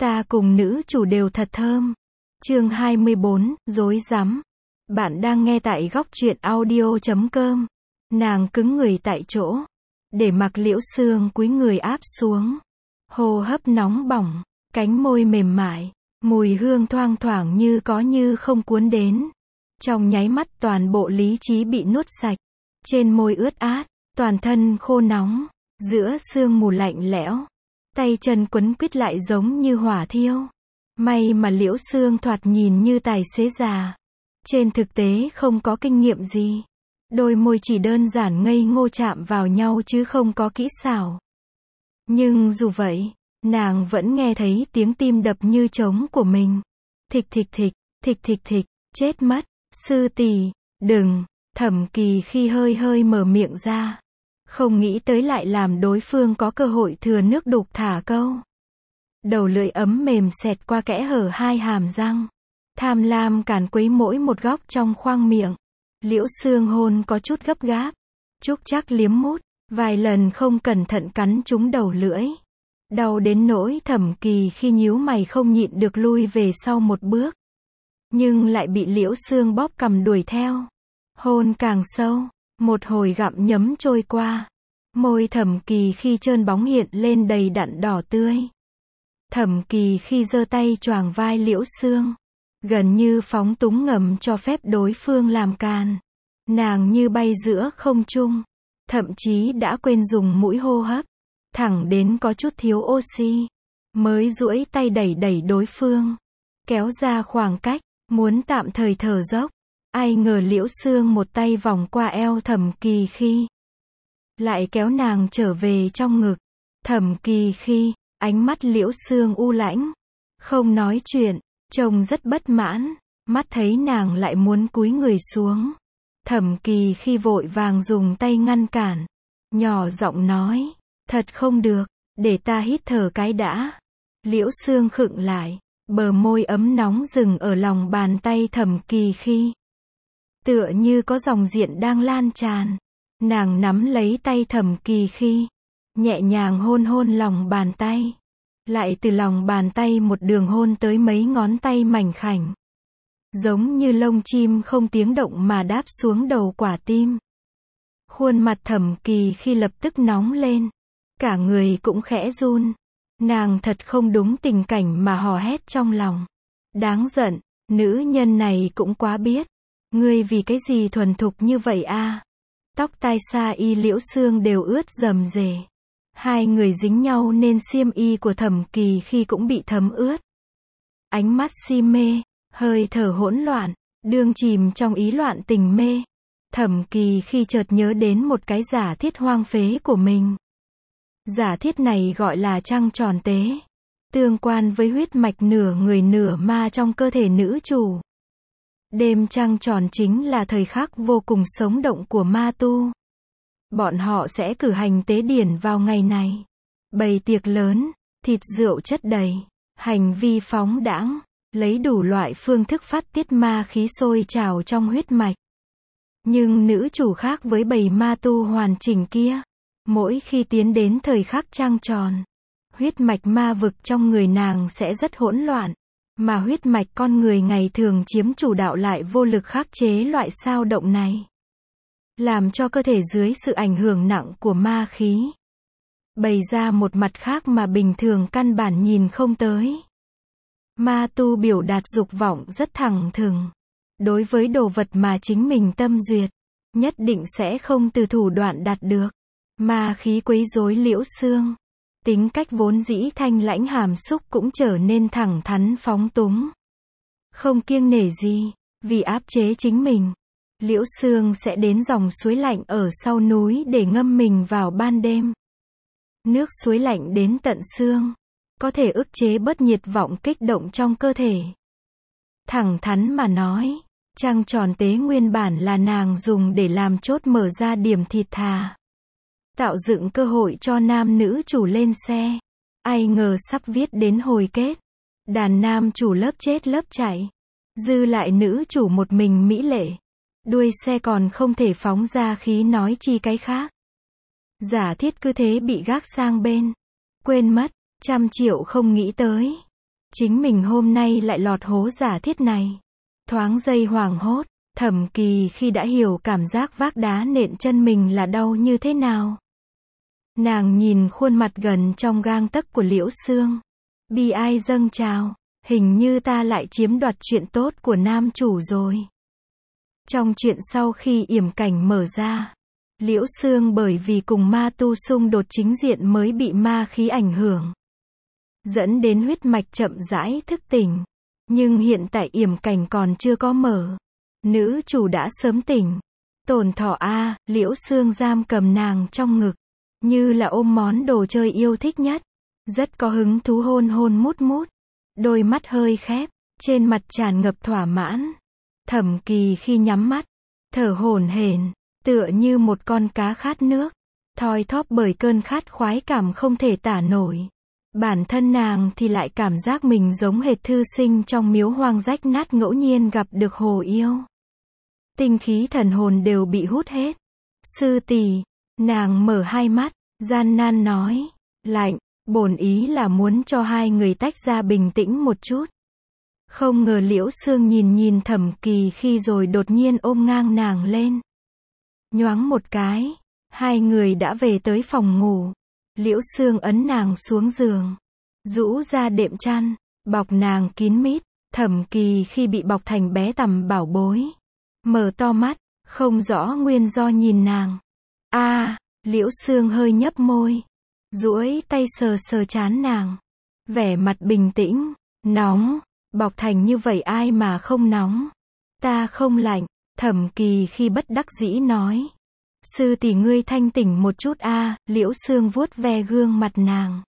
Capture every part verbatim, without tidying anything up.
Ta cùng nữ chủ đều thật thơm. Chương hai mươi bốn, rối rắm. Bạn đang nghe tại góc truyện audio chấm com. Nàng cứng người tại chỗ, để mặc Liễu Sương cúi người áp xuống. Hô hấp nóng bỏng, cánh môi mềm mại, mùi hương thoang thoảng như có như không cuốn đến. Trong nháy mắt toàn bộ lý trí bị nuốt sạch. Trên môi ướt át, toàn thân khô nóng, giữa sương mù lạnh lẽo. Tay chân quấn quýt lại giống như hỏa thiêu. May mà Liễu Sương thoạt nhìn như tài xế già. Trên thực tế không có kinh nghiệm gì. Đôi môi chỉ đơn giản ngây ngô chạm vào nhau chứ không có kỹ xảo. Nhưng dù vậy, nàng vẫn nghe thấy tiếng tim đập như trống của mình. Thịch thịch thịch, thịch thịch thịch, chết mất, sư tỷ, đừng. Thẩm Kỳ khi hơi hơi mở miệng ra. Không nghĩ tới lại làm đối phương có cơ hội thừa nước đục thả câu. Đầu lưỡi ấm mềm xẹt qua kẽ hở hai hàm răng. Tham lam càn quấy mỗi một góc trong khoang miệng. Liễu Sương hôn có chút gấp gáp. Trúc Trác liếm mút, vài lần không cẩn thận cắn trúng đầu lưỡi. Đau đến nỗi Thẩm Kỳ khi nhíu mày không nhịn được lui về sau một bước. Nhưng lại bị Liễu Sương bóp cằm đuổi theo. Hôn càng sâu, một hồi gặm nhấm trôi qua. Môi Thẩm Kỳ khi trơn bóng hiện lên đầy đặn đỏ tươi. Thẩm Kỳ khi giơ tay choàng vai Liễu Sương, gần như phóng túng ngầm cho phép đối phương làm càn. Nàng như bay giữa không trung, thậm chí đã quên dùng mũi hô hấp, thẳng đến có chút thiếu oxy, mới duỗi tay đẩy đẩy đối phương, kéo ra khoảng cách, muốn tạm thời thở dốc. Ai ngờ Liễu Sương một tay vòng qua eo Thẩm Kỳ khi, lại kéo nàng trở về trong ngực. Thẩm Kỳ khi, ánh mắt Liễu Sương u lãnh, không nói chuyện, trông rất bất mãn, mắt thấy nàng lại muốn cúi người xuống. Thẩm Kỳ khi vội vàng dùng tay ngăn cản, nhỏ giọng nói, thật không được, để ta hít thở cái đã. Liễu Sương khựng lại, bờ môi ấm nóng dừng ở lòng bàn tay Thẩm Kỳ khi. Tựa như có dòng điện đang lan tràn. Nàng nắm lấy tay Thẩm Kỳ khi, nhẹ nhàng hôn hôn lòng bàn tay. Lại từ lòng bàn tay một đường hôn tới mấy ngón tay mảnh khảnh. Giống như lông chim không tiếng động mà đáp xuống đầu quả tim. Khuôn mặt Thẩm Kỳ khi lập tức nóng lên. Cả người cũng khẽ run. Nàng thật không đúng tình cảnh mà hò hét trong lòng. Đáng giận, nữ nhân này cũng quá biết. Ngươi vì cái gì thuần thục như vậy a? Tóc tai sa y Liễu Sương đều ướt rầm rề. Hai người dính nhau nên xiêm y của Thẩm Kỳ khi cũng bị thấm ướt. Ánh mắt si mê, hơi thở hỗn loạn, đương chìm trong ý loạn tình mê. Thẩm Kỳ khi chợt nhớ đến một cái giả thiết hoang phế của mình. Giả thiết này gọi là trăng tròn tế. Tương quan với huyết mạch nửa người nửa ma trong cơ thể nữ chủ. Đêm trăng tròn chính là thời khắc vô cùng sống động của ma tu. Bọn họ sẽ cử hành tế điển vào ngày này. Bày tiệc lớn, thịt rượu chất đầy, hành vi phóng đãng, lấy đủ loại phương thức phát tiết ma khí sôi trào trong huyết mạch. Nhưng nữ chủ khác với bầy ma tu hoàn chỉnh kia. Mỗi khi tiến đến thời khắc trăng tròn, huyết mạch ma vực trong người nàng sẽ rất hỗn loạn. Mà huyết mạch con người ngày thường chiếm chủ đạo lại vô lực khắc chế loại sao động này. Làm cho cơ thể dưới sự ảnh hưởng nặng của ma khí. Bày ra một mặt khác mà bình thường căn bản nhìn không tới. Ma tu biểu đạt dục vọng rất thẳng thừng. Đối với đồ vật mà chính mình tâm duyệt, nhất định sẽ không từ thủ đoạn đạt được. Ma khí quấy rối Liễu Sương. Tính cách vốn dĩ thanh lãnh hàm xúc cũng trở nên thẳng thắn phóng túng. Không kiêng nể gì, vì áp chế chính mình. Liễu Sương sẽ đến dòng suối lạnh ở sau núi để ngâm mình vào ban đêm. Nước suối lạnh đến tận xương, có thể ức chế bớt nhiệt vọng kích động trong cơ thể. Thẳng thắn mà nói, trăng tròn tế nguyên bản là nàng dùng để làm chốt mở ra điểm thịt thà. Tạo dựng cơ hội cho nam nữ chủ lên xe. Ai ngờ sắp viết đến hồi kết. Đàn nam chủ lớp chết lớp chạy. Dư lại nữ chủ một mình mỹ lệ. Đuôi xe còn không thể phóng ra khí nói chi cái khác. Giả thiết cứ thế bị gác sang bên. Quên mất, trăm triệu không nghĩ tới. chính mình hôm nay lại lọt hố giả thiết này. Thoáng giây hoảng hốt, Thẩm Kỳ khi đã hiểu cảm giác vác đá nện chân mình là đau như thế nào. Nàng nhìn khuôn mặt gần trong gang tấc của Liễu Xương. Bi ai dâng trào, hình như ta lại chiếm đoạt chuyện tốt của nam chủ rồi. Trong chuyện sau khi yểm cảnh mở ra, Liễu Xương bởi vì cùng ma tu xung đột chính diện mới bị ma khí ảnh hưởng, dẫn đến huyết mạch chậm rãi thức tỉnh. Nhưng hiện tại yểm cảnh còn chưa có mở, nữ chủ đã sớm tỉnh. Tổn thọ a, Liễu Xương giam cầm nàng trong ngực, như là ôm món đồ chơi yêu thích nhất, rất có hứng thú hôn hôn mút mút, đôi mắt hơi khép, trên mặt tràn ngập thỏa mãn. Thẩm Kỳ khi nhắm mắt, thở hổn hển, tựa như một con cá khát nước, thoi thóp bởi cơn khát khoái cảm không thể tả nổi. Bản thân nàng thì lại cảm giác mình giống hệt thư sinh trong miếu hoang rách nát ngẫu nhiên gặp được hồ yêu. Tinh khí thần hồn đều bị hút hết. Sư tỷ, nàng mở hai mắt, gian nan nói, lạnh, bổn ý là muốn cho hai người tách ra bình tĩnh một chút. Không ngờ Liễu Xương nhìn nhìn Thẩm Kỳ khi rồi đột nhiên ôm ngang nàng lên. Nhoáng một cái, hai người đã về tới phòng ngủ. Liễu Xương ấn nàng xuống giường, rũ ra đệm chăn, bọc nàng kín mít. Thẩm Kỳ khi bị bọc thành bé tằm bảo bối, mở to mắt, không rõ nguyên do nhìn nàng. A, à, Liễu Xương hơi nhấp môi, duỗi tay sờ sờ trán nàng, vẻ mặt bình tĩnh. Nóng, bọc thành như vậy ai mà không nóng. Ta không lạnh. Thẩm Kỳ khi bất đắc dĩ nói. Sư tỷ ngươi thanh tỉnh một chút a, à, Liễu Xương vuốt ve gương mặt nàng,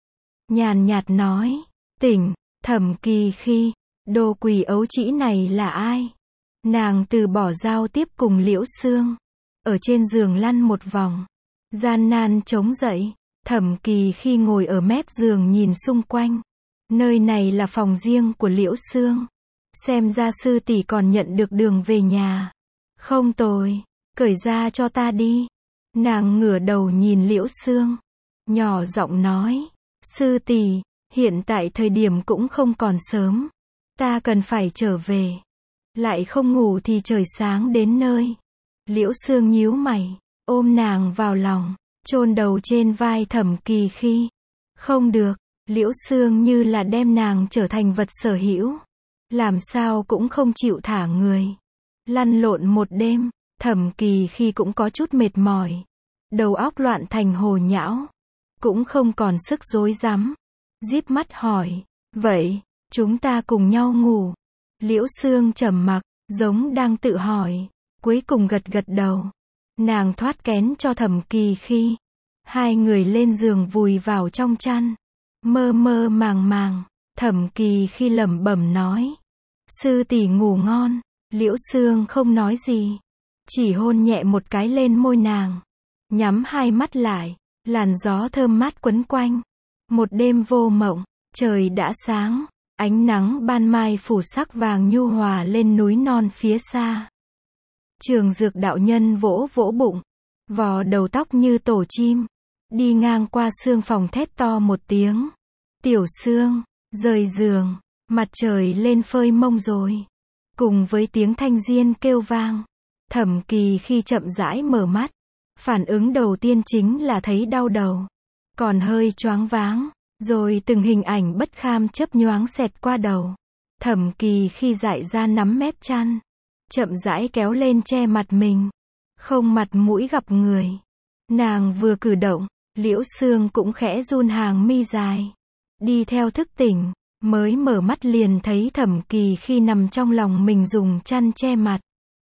nhàn nhạt nói, tỉnh. Thẩm Kỳ khi, đồ quỷ ấu trĩ này là ai? Nàng từ bỏ giao tiếp cùng Liễu Xương, ở trên giường lăn một vòng, gian nan chống dậy. Thẩm Kỳ khi ngồi ở mép giường nhìn xung quanh. Nơi này là phòng riêng của Liễu Xương. Xem ra sư tỷ còn nhận được đường về nhà. Không tồi, cởi ra cho ta đi. Nàng ngửa đầu nhìn Liễu Xương, nhỏ giọng nói, sư tỷ, hiện tại thời điểm cũng không còn sớm, ta cần phải trở về. Lại không ngủ thì trời sáng đến nơi. Liễu Xương nhíu mày, ôm nàng vào lòng, chôn đầu trên vai Thẩm Kỳ khi. Không được, Liễu Xương như là đem nàng trở thành vật sở hữu, làm sao cũng không chịu thả người. Lăn lộn một đêm, Thẩm Kỳ khi cũng có chút mệt mỏi, đầu óc loạn thành hồ nhão, cũng không còn sức rối rắm. Díp mắt hỏi, vậy, chúng ta cùng nhau ngủ? Liễu Xương trầm mặc, giống đang tự hỏi, cuối cùng gật gật đầu. Nàng thoát kén cho Thẩm Kỳ khi. Hai người lên giường vùi vào trong chăn, mơ mơ màng màng. Thẩm Kỳ khi lẩm bẩm nói, sư tỷ ngủ ngon. Liễu Xương không nói gì, chỉ hôn nhẹ một cái lên môi nàng, nhắm hai mắt lại, làn gió thơm mát quấn quanh. Một đêm vô mộng, trời đã sáng, ánh nắng ban mai phủ sắc vàng nhu hòa lên núi non phía xa. Trường Dược đạo nhân vỗ vỗ bụng, vò đầu tóc như tổ chim, đi ngang qua xương phòng thét to một tiếng. Tiểu Xương, rời giường, mặt trời lên phơi mông rồi. Cùng với tiếng thanh diên kêu vang, Thẩm Kỳ khi chậm rãi mở mắt, phản ứng đầu tiên chính là thấy đau đầu, còn hơi choáng váng, rồi từng hình ảnh bất kham chớp nhoáng xẹt qua đầu. Thẩm Kỳ khi dại ra nắm mép chăn, chậm rãi kéo lên che mặt mình, không mặt mũi gặp người. Nàng vừa cử động, Liễu Xương cũng khẽ run hàng mi dài, đi theo thức tỉnh. Mới mở mắt liền thấy Thẩm Kỳ khi nằm trong lòng mình dùng chăn che mặt,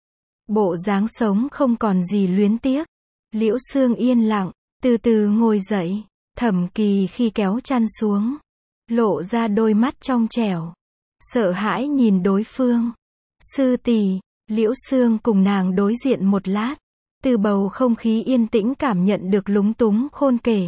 bộ dáng sống không còn gì luyến tiếc. Liễu Xương yên lặng, từ từ ngồi dậy. Thẩm Kỳ khi kéo chăn xuống, lộ ra đôi mắt trong trẻo, sợ hãi nhìn đối phương. Sư tỷ. Liễu Xương cùng nàng đối diện một lát, từ bầu không khí yên tĩnh cảm nhận được lúng túng khôn kể.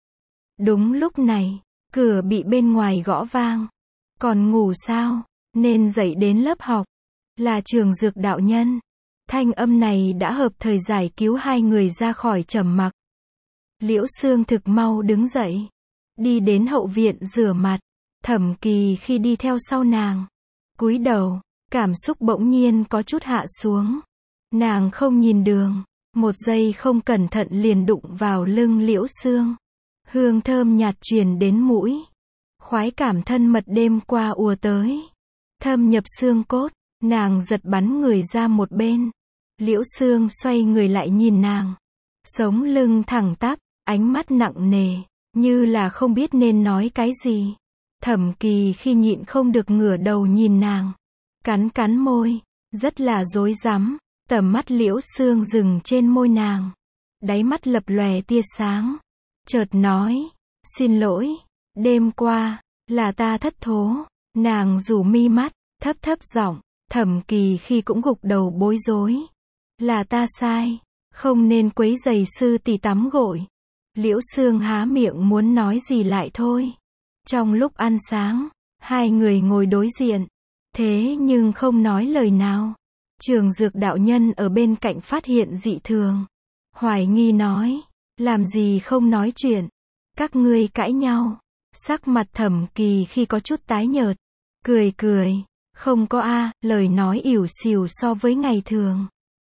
Đúng lúc này, cửa bị bên ngoài gõ vang. Còn ngủ sao? Nên dậy đến lớp học. Là Trường Dược đạo nhân. Thanh âm này đã hợp thời giải cứu hai người ra khỏi trầm mặc. Liễu Xương thực mau đứng dậy, đi đến hậu viện rửa mặt, Thẩm Kỳ khi đi theo sau nàng, cúi đầu, cảm xúc bỗng nhiên có chút hạ xuống. Nàng không nhìn đường, một giây không cẩn thận liền đụng vào lưng Liễu Xương. Hương thơm nhạt truyền đến mũi. Khoái cảm thân mật đêm qua ùa tới, thâm nhập xương cốt, nàng giật bắn người ra một bên. Liễu Xương xoay người lại nhìn nàng, sống lưng thẳng tắp, ánh mắt nặng nề, như là không biết nên nói cái gì. Thẩm Kỳ khi nhịn không được ngửa đầu nhìn nàng, cắn cắn môi, rất là rối rắm. Tầm mắt Liễu Xương dừng trên môi nàng, đáy mắt lập lòe tia sáng, chợt nói, xin lỗi, đêm qua, là ta thất thố. Nàng rủ mi mắt, thấp thấp giọng. Thẩm Kỳ khi cũng gục đầu bối rối, là ta sai, không nên quấy rầy sư tỷ tắm gội. Liễu Xương há miệng muốn nói gì lại thôi. Trong lúc ăn sáng, hai người ngồi đối diện, thế nhưng không nói lời nào. Trường Dược đạo nhân ở bên cạnh phát hiện dị thường, hoài nghi nói, làm gì không nói chuyện, các ngươi cãi nhau. Sắc mặt Thẩm Kỳ khi có chút tái nhợt, cười cười, không có a, lời nói ỉu xìu so với ngày thường.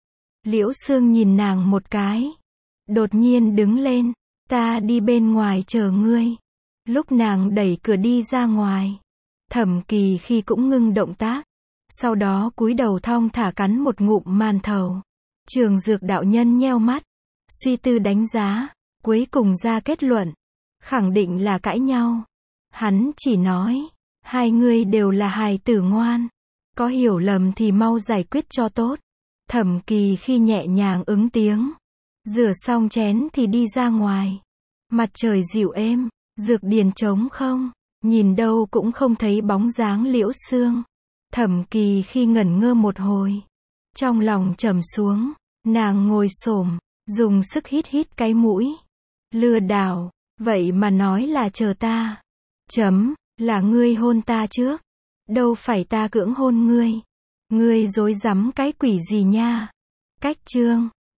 Liễu Xương nhìn nàng một cái, đột nhiên đứng lên, ta đi bên ngoài chờ ngươi. Lúc nàng đẩy cửa đi ra ngoài, Thẩm Kỳ khi cũng ngưng động tác, sau đó cúi đầu thong thả cắn một ngụm màn thầu. Trường Dược đạo nhân nheo mắt, suy tư đánh giá, cuối cùng ra kết luận, khẳng định là cãi nhau. Hắn chỉ nói, hai người đều là hài tử ngoan, có hiểu lầm thì mau giải quyết cho tốt. Thẩm Kỳ khi nhẹ nhàng ứng tiếng, rửa xong chén thì đi ra ngoài. Mặt trời dịu êm, dược điền trống không, nhìn đâu cũng không thấy bóng dáng Liễu Xương. Thẩm Kỳ khi ngẩn ngơ một hồi, trong lòng trầm xuống, nàng ngồi xổm, dùng sức hít hít cái mũi. Lừa đảo, vậy mà nói là chờ ta. Chấm, là ngươi hôn ta trước, đâu phải ta cưỡng hôn ngươi. Ngươi dối rắm cái quỷ gì nha. Cách chương